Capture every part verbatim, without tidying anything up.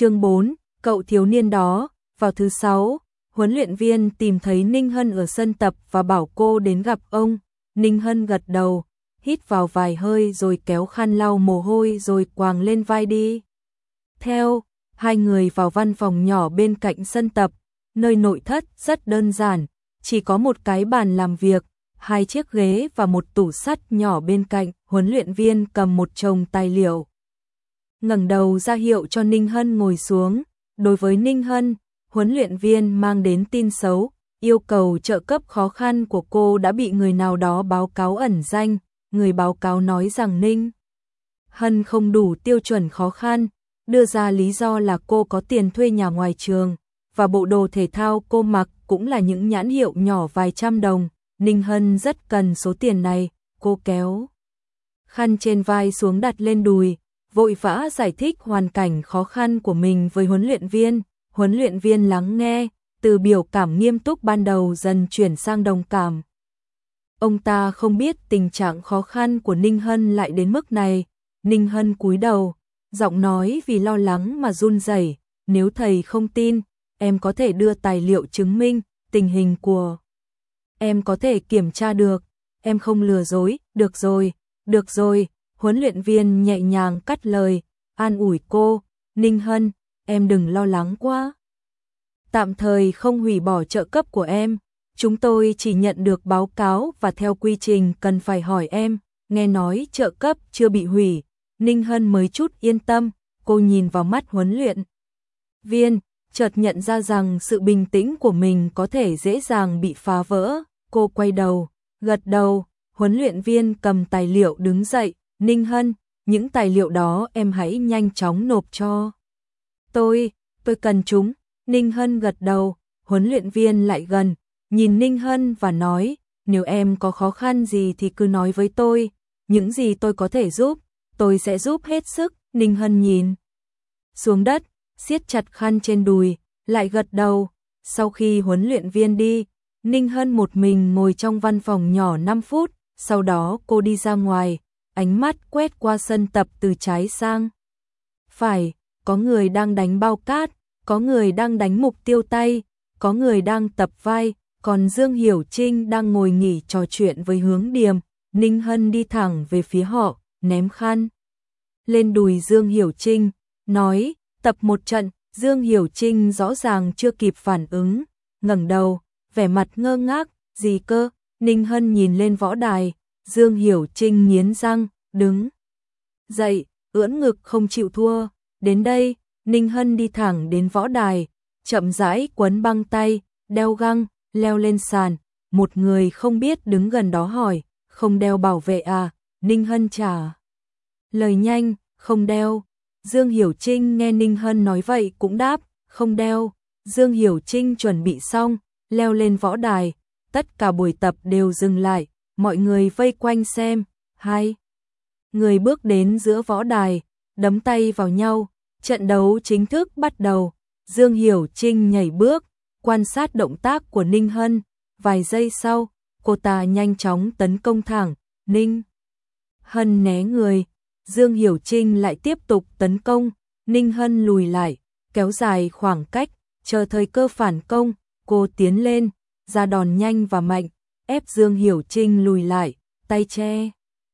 Chương bốn, cậu thiếu niên đó. Vào thứ sáu, huấn luyện viên tìm thấy Ninh Hân ở sân tập và bảo cô đến gặp ông. Ninh Hân gật đầu, hít vào vài hơi rồi kéo khăn lau mồ hôi rồi quàng lên vai đi. Theo, hai người vào văn phòng nhỏ bên cạnh sân tập, nơi nội thất rất đơn giản, chỉ có một cái bàn làm việc, hai chiếc ghế và một tủ sắt nhỏ bên cạnh. Huấn luyện viên cầm một chồng tài liệu, ngẩng đầu ra hiệu cho Ninh Hân ngồi xuống. Đối với Ninh Hân, huấn luyện viên mang đến tin xấu, yêu cầu trợ cấp khó khăn của cô đã bị người nào đó báo cáo ẩn danh. Người báo cáo nói rằng Ninh Hân không đủ tiêu chuẩn khó khăn, đưa ra lý do là cô có tiền thuê nhà ngoài trường, và bộ đồ thể thao cô mặc cũng là những nhãn hiệu nhỏ vài trăm đồng. Ninh Hân rất cần số tiền này, cô kéo khăn trên vai xuống đặt lên đùi, vội vã giải thích hoàn cảnh khó khăn của mình với huấn luyện viên. Huấn luyện viên lắng nghe, từ biểu cảm nghiêm túc ban đầu dần chuyển sang đồng cảm. Ông ta không biết tình trạng khó khăn của Ninh Hân lại đến mức này. Ninh Hân cúi đầu, giọng nói vì lo lắng mà run rẩy. Nếu thầy không tin, em có thể đưa tài liệu chứng minh tình hình của em, có thể kiểm tra được, em không lừa dối. Được rồi, được rồi, huấn luyện viên nhẹ nhàng cắt lời, an ủi cô. Ninh Hân, em đừng lo lắng quá. Tạm thời không hủy bỏ trợ cấp của em, chúng tôi chỉ nhận được báo cáo và theo quy trình cần phải hỏi em. Nghe nói trợ cấp chưa bị hủy, Ninh Hân mới chút yên tâm. Cô nhìn vào mắt huấn luyện viên, chợt nhận ra rằng sự bình tĩnh của mình có thể dễ dàng bị phá vỡ. Cô quay đầu, gật đầu. Huấn luyện viên cầm tài liệu đứng dậy. Ninh Hân, những tài liệu đó em hãy nhanh chóng nộp cho tôi, tôi cần chúng. Ninh Hân gật đầu. Huấn luyện viên lại gần, nhìn Ninh Hân và nói, nếu em có khó khăn gì thì cứ nói với tôi, những gì tôi có thể giúp, tôi sẽ giúp hết sức. Ninh Hân nhìn xuống đất, siết chặt khăn trên đùi, lại gật đầu. Sau khi huấn luyện viên đi, Ninh Hân một mình ngồi trong văn phòng nhỏ năm phút, sau đó cô đi ra ngoài, ánh mắt quét qua sân tập từ trái sang phải. Có người đang đánh bao cát, có người đang đánh mục tiêu tay, có người đang tập vai, còn Dương Hiểu Trinh đang ngồi nghỉ trò chuyện với Hướng Điềm. Ninh Hân đi thẳng về phía họ, ném khăn lên đùi Dương Hiểu Trinh, nói, tập một trận. Dương Hiểu Trinh rõ ràng chưa kịp phản ứng, ngẩng đầu, vẻ mặt ngơ ngác. Gì cơ? Ninh Hân nhìn lên võ đài. Dương Hiểu Trinh nghiến răng, đứng dậy, ưỡn ngực không chịu thua. Đến đây, Ninh Hân đi thẳng đến võ đài, chậm rãi quấn băng tay, đeo găng, leo lên sàn. Một người không biết đứng gần đó hỏi, không đeo bảo vệ à? Ninh Hân trả lời nhanh, không đeo. Dương Hiểu Trinh nghe Ninh Hân nói vậy cũng đáp, không đeo. Dương Hiểu Trinh chuẩn bị xong, leo lên võ đài. Tất cả buổi tập đều dừng lại, mọi người vây quanh xem. Hai người bước đến giữa võ đài, đấm tay vào nhau. Trận đấu chính thức bắt đầu. Dương Hiểu Trinh nhảy bước, quan sát động tác của Ninh Hân. Vài giây sau, cô ta nhanh chóng tấn công thẳng. Ninh Hân né người, Dương Hiểu Trinh lại tiếp tục tấn công. Ninh Hân lùi lại, kéo dài khoảng cách, chờ thời cơ phản công. Cô tiến lên, ra đòn nhanh và mạnh, ép Dương Hiểu Trinh lùi lại, tay che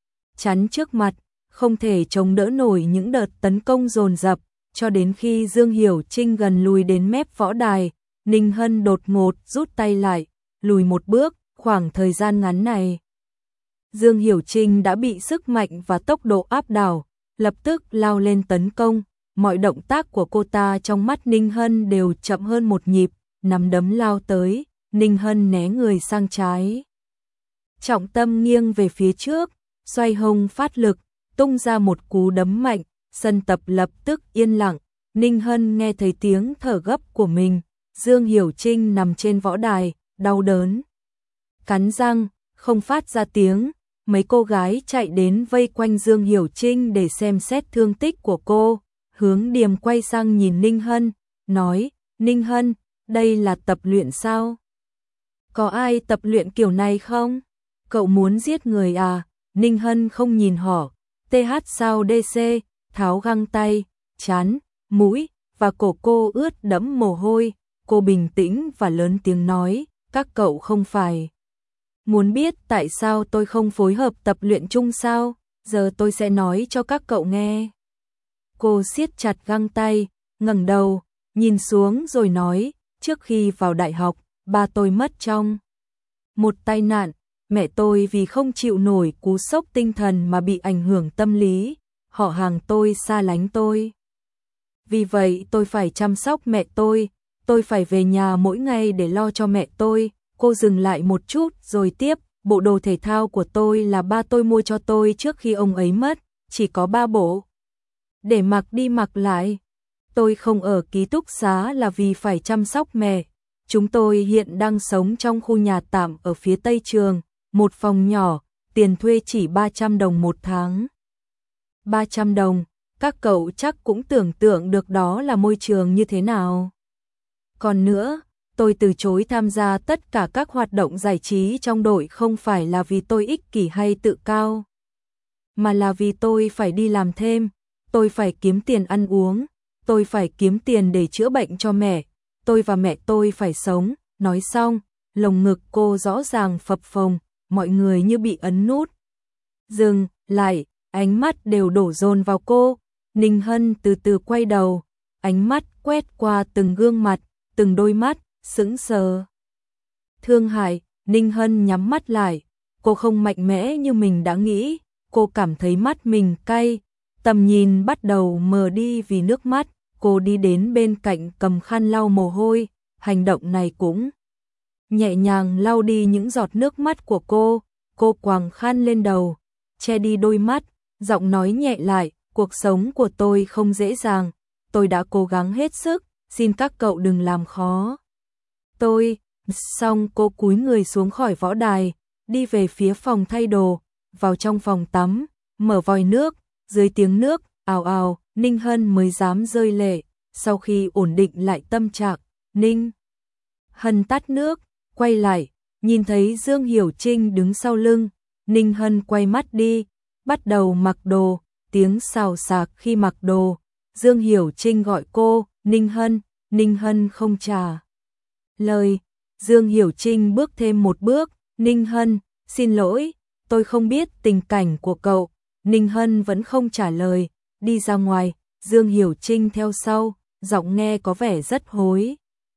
chắn trước mặt, không thể chống đỡ nổi những đợt tấn công dồn dập. Cho đến khi Dương Hiểu Trinh gần lùi đến mép võ đài, Ninh Hân đột ngột rút tay lại, lùi một bước. Khoảng thời gian ngắn này, Dương Hiểu Trinh đã bị sức mạnh và tốc độ áp đảo, lập tức lao lên tấn công. Mọi động tác của cô ta trong mắt Ninh Hân đều chậm hơn một nhịp. Nắm đấm lao tới, Ninh Hân né người sang trái, trọng tâm nghiêng về phía trước, xoay hông phát lực, tung ra một cú đấm mạnh. Sân tập lập tức yên lặng. Ninh Hân nghe thấy tiếng thở gấp của mình. Dương Hiểu Trinh nằm trên võ đài, đau đớn, cắn răng, không phát ra tiếng. Mấy cô gái chạy đến vây quanh Dương Hiểu Trinh để xem xét thương tích của cô. Hướng Điềm quay sang nhìn Ninh Hân, nói, Ninh Hân, đây là tập luyện sao? Có ai tập luyện kiểu này không? Cậu muốn giết người à? Ninh Hân không nhìn họ. tê hát sao đê xê, tháo găng tay, chán, mũi, và cổ cô ướt đẫm mồ hôi. Cô bình tĩnh và lớn tiếng nói, các cậu không phải muốn biết tại sao tôi không phối hợp tập luyện chung sao? Giờ tôi sẽ nói cho các cậu nghe. Cô siết chặt găng tay, ngẩng đầu, nhìn xuống rồi nói, trước khi vào đại học, ba tôi mất trong một tai nạn, mẹ tôi vì không chịu nổi cú sốc tinh thần mà bị ảnh hưởng tâm lý, họ hàng tôi xa lánh tôi. Vì vậy tôi phải chăm sóc mẹ tôi, tôi phải về nhà mỗi ngày để lo cho mẹ tôi. Cô dừng lại một chút rồi tiếp, bộ đồ thể thao của tôi là ba tôi mua cho tôi trước khi ông ấy mất, chỉ có ba bộ. Để mặc đi mặc lại. Tôi không ở ký túc xá là vì phải chăm sóc mẹ. Chúng tôi hiện đang sống trong khu nhà tạm ở phía tây trường, một phòng nhỏ, tiền thuê chỉ ba trăm đồng một tháng. ba trăm đồng, các cậu chắc cũng tưởng tượng được đó là môi trường như thế nào. Còn nữa, tôi từ chối tham gia tất cả các hoạt động giải trí trong đội không phải là vì tôi ích kỷ hay tự cao, mà là vì tôi phải đi làm thêm, tôi phải kiếm tiền ăn uống, tôi phải kiếm tiền để chữa bệnh cho mẹ, tôi và mẹ tôi phải sống. Nói xong, lồng ngực cô rõ ràng phập phồng, mọi người như bị ấn nút. Dừng lại, ánh mắt đều đổ dồn vào cô. Ninh Hân từ từ quay đầu, ánh mắt quét qua từng gương mặt, từng đôi mắt, sững sờ. Thương hại, Ninh Hân nhắm mắt lại, cô không mạnh mẽ như mình đã nghĩ, cô cảm thấy mắt mình cay, tầm nhìn bắt đầu mờ đi vì nước mắt, cô đi đến bên cạnh cầm khăn lau mồ hôi, hành động này cũng nhẹ nhàng lau đi những giọt nước mắt của cô, cô quàng khăn lên đầu, che đi đôi mắt, giọng nói nhẹ lại, cuộc sống của tôi không dễ dàng, tôi đã cố gắng hết sức, xin các cậu đừng làm khó tôi. Xong cô cúi người xuống khỏi võ đài, đi về phía phòng thay đồ, vào trong phòng tắm, mở vòi nước, dưới tiếng nước ào ào, Ninh Hân mới dám rơi lệ. Sau khi ổn định lại tâm trạng, Ninh Hân tắt nước, quay lại, nhìn thấy Dương Hiểu Trinh đứng sau lưng, Ninh Hân quay mắt đi, bắt đầu mặc đồ, tiếng xào xạc khi mặc đồ. Dương Hiểu Trinh gọi cô, Ninh Hân, Ninh Hân không trả lời. Dương Hiểu Trinh bước thêm một bước, Ninh Hân, xin lỗi, tôi không biết tình cảnh của cậu. Ninh Hân vẫn không trả lời, đi ra ngoài, Dương Hiểu Trinh theo sau, giọng nghe có vẻ rất hối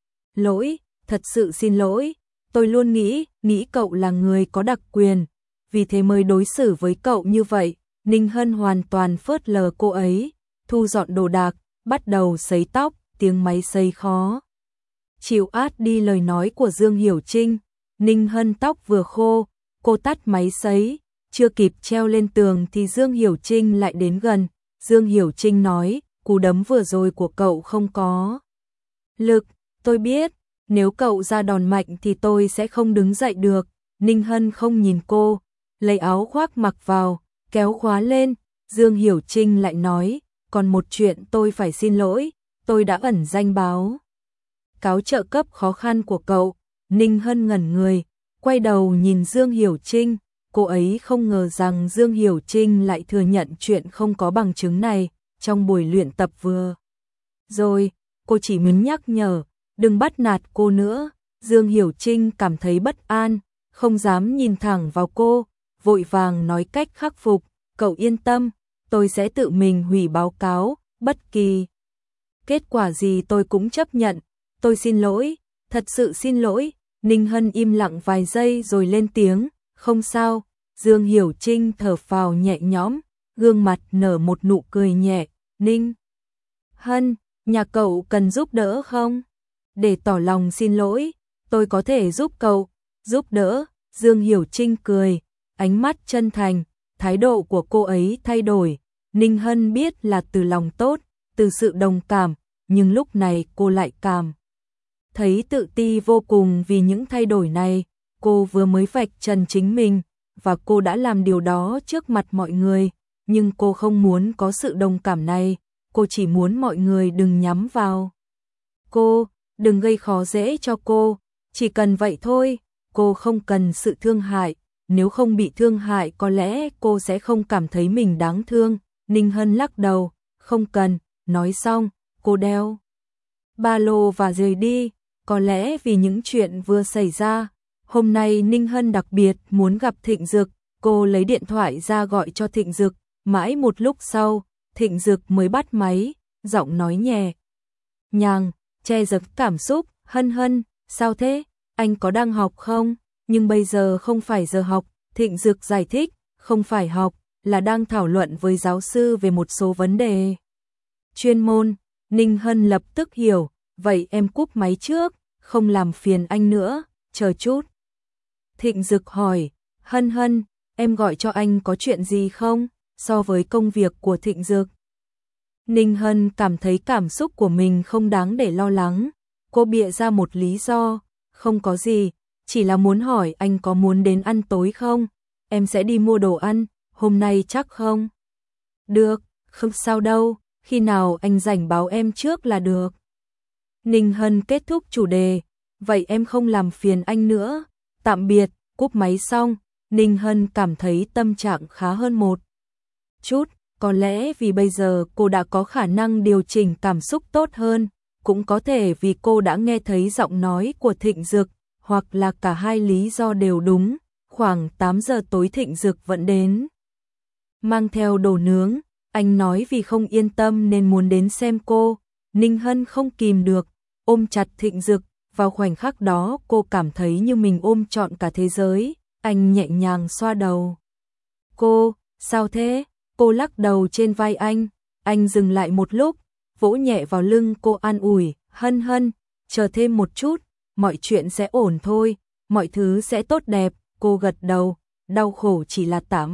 lỗi, thật sự xin lỗi, tôi luôn nghĩ, nghĩ cậu là người có đặc quyền, vì thế mới đối xử với cậu như vậy. Ninh Hân hoàn toàn phớt lờ cô ấy, thu dọn đồ đạc, bắt đầu sấy tóc, tiếng máy sấy khó chịu át đi lời nói của Dương Hiểu Trinh. Ninh Hân tóc vừa khô, cô tắt máy sấy, chưa kịp treo lên tường thì Dương Hiểu Trinh lại đến gần. Dương Hiểu Trinh nói, cú đấm vừa rồi của cậu không có lực, tôi biết, nếu cậu ra đòn mạnh thì tôi sẽ không đứng dậy được. Ninh Hân không nhìn cô, lấy áo khoác mặc vào, kéo khóa lên. Dương Hiểu Trinh lại nói, còn một chuyện tôi phải xin lỗi, tôi đã ẩn danh báo cáo trợ cấp khó khăn của cậu. Ninh Hân ngẩn người, quay đầu nhìn Dương Hiểu Trinh, cô ấy không ngờ rằng Dương Hiểu Trinh lại thừa nhận chuyện không có bằng chứng này. Trong buổi luyện tập vừa rồi, cô chỉ muốn nhắc nhở, đừng bắt nạt cô nữa. Dương Hiểu Trinh cảm thấy bất an, không dám nhìn thẳng vào cô, vội vàng nói cách khắc phục, cậu yên tâm, tôi sẽ tự mình hủy báo cáo, bất kỳ kết quả gì tôi cũng chấp nhận, tôi xin lỗi, thật sự xin lỗi. Ninh Hân im lặng vài giây rồi lên tiếng, không sao. Dương Hiểu Trinh thở phào nhẹ nhõm, gương mặt nở một nụ cười nhẹ. Ninh Hân, nhà cậu cần giúp đỡ không? Để tỏ lòng xin lỗi, tôi có thể giúp cậu. Giúp đỡ? Dương Hiểu Trinh cười, ánh mắt chân thành, thái độ của cô ấy thay đổi. Ninh Hân biết là từ lòng tốt, từ sự đồng cảm, nhưng lúc này cô lại cảm thấy tự ti vô cùng vì những thay đổi này. Cô vừa mới vạch trần chính mình, và cô đã làm điều đó trước mặt mọi người, nhưng cô không muốn có sự đồng cảm này, cô chỉ muốn mọi người đừng nhắm vào cô, đừng gây khó dễ cho cô, chỉ cần vậy thôi. Cô không cần sự thương hại, nếu không bị thương hại có lẽ cô sẽ không cảm thấy mình đáng thương. Ninh Hân lắc đầu, không cần. Nói xong, cô đeo ba lô và rời đi. Có lẽ vì những chuyện vừa xảy ra, hôm nay Ninh Hân đặc biệt muốn gặp Thịnh Dực, cô lấy điện thoại ra gọi cho Thịnh Dực, mãi một lúc sau, Thịnh Dực mới bắt máy, giọng nói nhẹ nhàng, che giấu cảm xúc, "Hân Hân, sao thế? Anh có đang học không?" "Nhưng bây giờ không phải giờ học." Thịnh Dực giải thích, "Không phải học, là đang thảo luận với giáo sư về một số vấn đề chuyên môn." Ninh Hân lập tức hiểu, "Vậy em cúp máy trước, không làm phiền anh nữa, chờ chút." Thịnh Dực hỏi, "Hân Hân, em gọi cho anh có chuyện gì không?" So với công việc của Thịnh Dực, Ninh Hân cảm thấy cảm xúc của mình không đáng để lo lắng. Cô bịa ra một lý do, "Không có gì, chỉ là muốn hỏi anh có muốn đến ăn tối không? Em sẽ đi mua đồ ăn, hôm nay chắc không?" "Được, không sao đâu, khi nào anh rảnh báo em trước là được." Ninh Hân kết thúc chủ đề, "Vậy em không làm phiền anh nữa, tạm biệt." Cúp máy xong, Ninh Hân cảm thấy tâm trạng khá hơn một chút, có lẽ vì bây giờ cô đã có khả năng điều chỉnh cảm xúc tốt hơn, cũng có thể vì cô đã nghe thấy giọng nói của Thịnh Dực, hoặc là cả hai lý do đều đúng. Khoảng tám giờ tối Thịnh Dực vẫn đến, mang theo đồ nướng, anh nói vì không yên tâm nên muốn đến xem cô. Ninh Hân không kìm được, ôm chặt Thịnh Dực, vào khoảnh khắc đó cô cảm thấy như mình ôm trọn cả thế giới. Anh nhẹ nhàng xoa đầu cô, "Sao thế?" Cô lắc đầu trên vai anh, anh dừng lại một lúc, vỗ nhẹ vào lưng cô an ủi, "Hân Hân, chờ thêm một chút, mọi chuyện sẽ ổn thôi, mọi thứ sẽ tốt đẹp." Cô gật đầu, "Đau khổ chỉ là tạm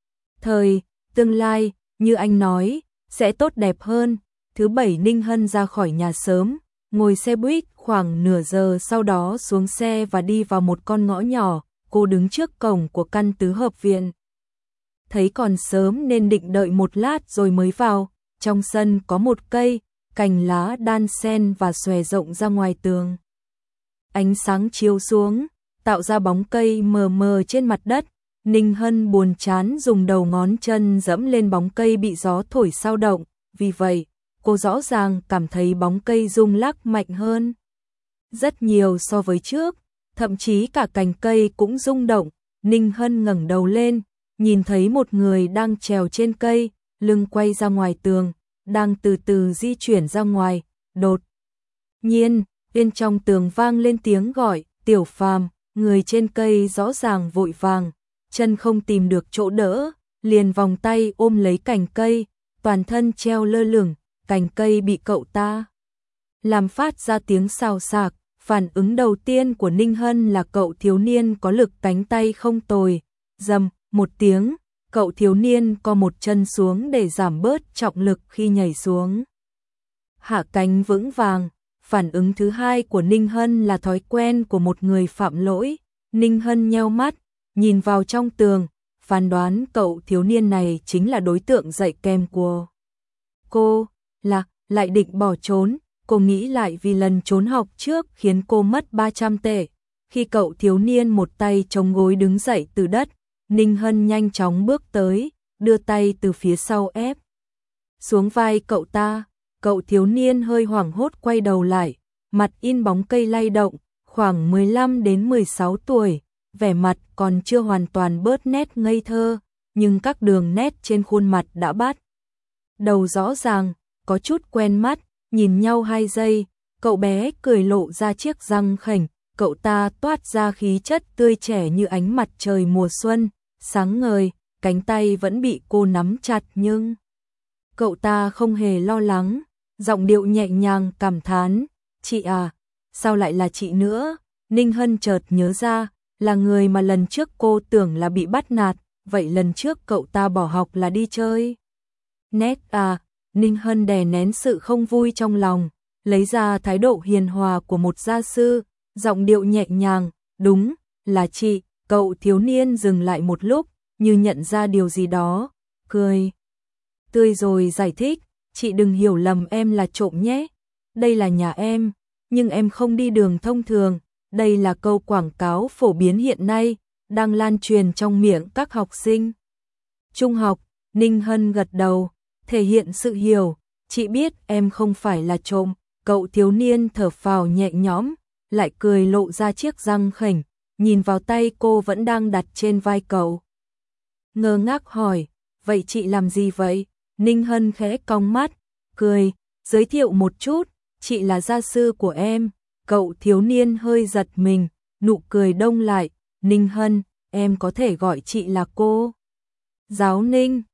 thời, tương lai, như anh nói, sẽ tốt đẹp hơn." Thứ bảy Ninh Hân ra khỏi nhà sớm, ngồi xe buýt khoảng nửa giờ sau đó xuống xe và đi vào một con ngõ nhỏ. Cô đứng trước cổng của căn tứ hợp viện, thấy còn sớm nên định đợi một lát rồi mới vào. Trong sân có một cây, cành lá đan xen và xòe rộng ra ngoài tường. Ánh sáng chiếu xuống, tạo ra bóng cây mờ mờ trên mặt đất. Ninh Hân buồn chán dùng đầu ngón chân dẫm lên bóng cây bị gió thổi xao động, vì vậy, cô rõ ràng cảm thấy bóng cây rung lắc mạnh hơn rất nhiều so với trước, thậm chí cả cành cây cũng rung động. Ninh Hân ngẩng đầu lên, nhìn thấy một người đang trèo trên cây, lưng quay ra ngoài tường, đang từ từ di chuyển ra ngoài. Đột nhiên, bên trong tường vang lên tiếng gọi, "Tiểu Phàm." Người trên cây rõ ràng vội vàng, chân không tìm được chỗ đỡ, liền vòng tay ôm lấy cành cây, toàn thân treo lơ lửng. Cành cây bị cậu ta làm phát ra tiếng xào xạc. Phản ứng đầu tiên của Ninh Hân là cậu thiếu niên có lực cánh tay không tồi. Rầm một tiếng, cậu thiếu niên co một chân xuống để giảm bớt trọng lực khi nhảy xuống. Hạ cánh vững vàng. Phản ứng thứ hai của Ninh Hân là thói quen của một người phạm lỗi. Ninh Hân nheo mắt, nhìn vào trong tường, phán đoán cậu thiếu niên này chính là đối tượng dạy kèm của cô. Là, lại định bỏ trốn. Cô nghĩ lại vì lần trốn học trước khiến cô mất ba trăm tệ. Khi cậu thiếu niên một tay chống gối đứng dậy từ đất, Ninh Hân nhanh chóng bước tới, đưa tay từ phía sau ép xuống vai cậu ta. Cậu thiếu niên hơi hoảng hốt quay đầu lại, mặt in bóng cây lay động, khoảng mười lăm đến mười sáu tuổi, vẻ mặt còn chưa hoàn toàn bớt nét ngây thơ, nhưng các đường nét trên khuôn mặt đã bắt đầu rõ ràng, có chút quen mắt. Nhìn nhau hai giây, cậu bé cười lộ ra chiếc răng khểnh, cậu ta toát ra khí chất tươi trẻ như ánh mặt trời mùa xuân, sáng ngời, cánh tay vẫn bị cô nắm chặt nhưng cậu ta không hề lo lắng, giọng điệu nhẹ nhàng cảm thán, "Chị à, sao lại là chị nữa?" Ninh Hân chợt nhớ ra, là người mà lần trước cô tưởng là bị bắt nạt, vậy lần trước cậu ta bỏ học là đi chơi. Nét à, Ninh Hân đè nén sự không vui trong lòng, lấy ra thái độ hiền hòa của một gia sư, giọng điệu nhẹ nhàng, "Đúng, là chị." Cậu thiếu niên dừng lại một lúc, như nhận ra điều gì đó, cười tươi rồi giải thích, "Chị đừng hiểu lầm em là trộm nhé. Đây là nhà em, nhưng em không đi đường thông thường." Đây là câu quảng cáo phổ biến hiện nay, đang lan truyền trong miệng các học sinh trung học. Ninh Hân gật đầu, thể hiện sự hiểu, "Chị biết em không phải là trộm." Cậu thiếu niên thở phào nhẹ nhõm, lại cười lộ ra chiếc răng khểnh, nhìn vào tay cô vẫn đang đặt trên vai cậu. Ngơ ngác hỏi, vậy chị làm gì vậy? Ninh Hân khẽ cong mắt, cười, giới thiệu một chút, chị là gia sư của em. Cậu thiếu niên hơi giật mình, nụ cười đông lại, Ninh Hân, em có thể gọi chị là cô giáo Ninh.